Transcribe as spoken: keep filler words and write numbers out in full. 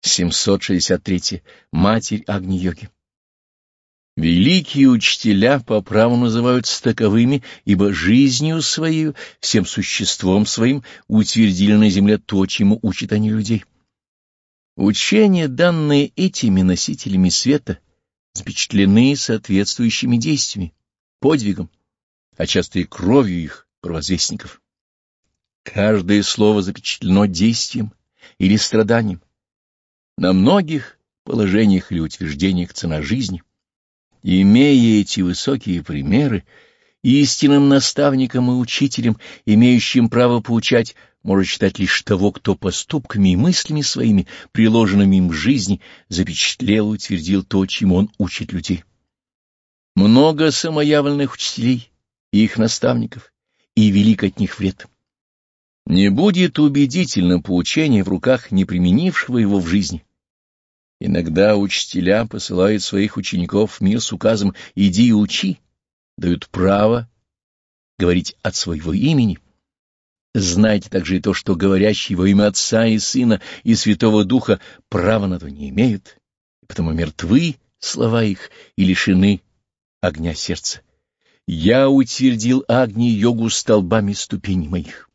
семьсот шестьдесят три. Матерь Агни-йоги. Великие учителя по праву называются таковыми, ибо жизнью своей, всем существом своим утвердили на земле то, чему учат они людей. Учения, данные этими носителями света, запечатлены соответствующими действиями, подвигом, а часто и кровью их провозвестников. Каждое слово запечатлено действием или страданием. На многих положениях или утверждениях цена жизни. Имея эти высокие примеры, истинным наставником и учителем, имеющим право поучать, может считать лишь того, кто поступками и мыслями своими, приложенными им в жизни, запечатлел и утвердил то, чему он учит людей. Много самоявленных учителей и их наставников, и велик от них вред. Не будет убедительным поучение в руках не применившего его в жизни. Иногда учителя посылают своих учеников в мир с указом «иди и учи», дают право говорить от своего имени. Знайте также и то, что говорящие во имя Отца и Сына и Святого Духа права на то не имеют, и потому мертвы слова их и лишены огня сердца. Я утвердил Агни-йогу столбами ступеней моих.